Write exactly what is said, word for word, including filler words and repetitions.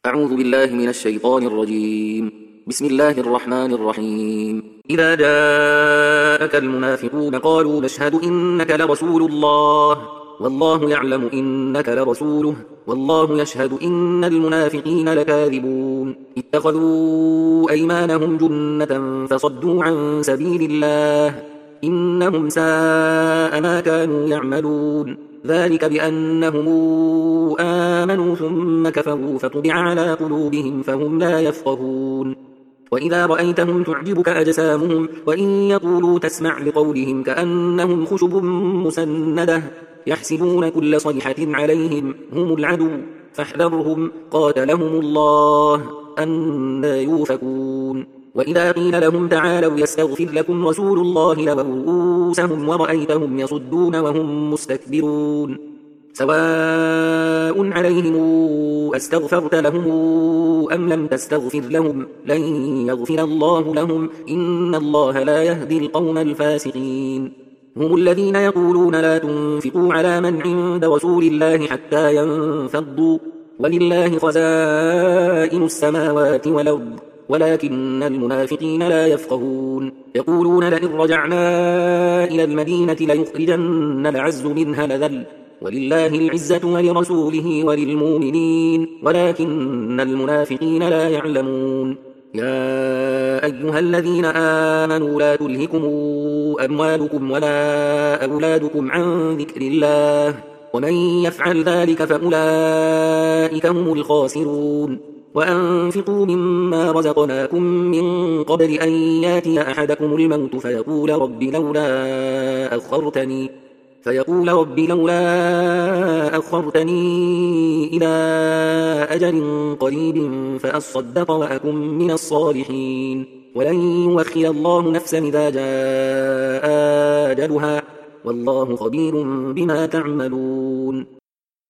أعوذ بالله من الشيطان الرجيم. بسم الله الرحمن الرحيم. إذا جاءك المنافقون قالوا نشهد إنك لرسول الله والله يعلم إنك لرسوله والله يشهد إن المنافقين لكاذبون. اتخذوا أيمانهم جنة فصدوا عن سبيل الله إنهم ساء ما كانوا يعملون. ذلك بأنهم آمنوا ثم كفروا فطبع على قلوبهم فهم لا يفقهون. وإذا رأيتهم تعجبك أجسامهم وإن يقولوا تسمع لقولهم كأنهم خشب مسندة يحسبون كل صيحة عليهم هم العدو فاحذرهم قاتلهم الله أنى يؤفكون. وإذا قيل لهم تعالوا يستغفر لكم رسول الله لووا رؤوسهم ورأيتهم يصدون وهم مستكبرون. سواء عليهم أستغفرت لهم أم لم تستغفر لهم لن يغفر الله لهم إن الله لا يهدي القوم الفاسقين. هم الذين يقولون لا تنفقوا على من عند رسول الله حتى ينفضوا ولله خزائن السماوات والأرض ولكن المنافقين لا يفقهون. يقولون لئن رجعنا إلى المدينة ليخرجن الأعز منها الأذل ولله العزة ولرسوله وللمؤمنين ولكن المنافقين لا يعلمون. يا أيها الذين آمنوا لا تلهكم أموالكم ولا أولادكم عن ذكر الله ومن يفعل ذلك فأولئك هم الخاسرون. وأنفقوا مما رزقناكم من قبل أن ياتي أحدكم الموت فيقول رب لولا أخرتني فيقول رب لولا أخرتني إلى أجل قريب فأصدق وأكن من الصالحين ولن يؤخر الله نفسا إذا جاء أجلها والله خبير بما تعملون.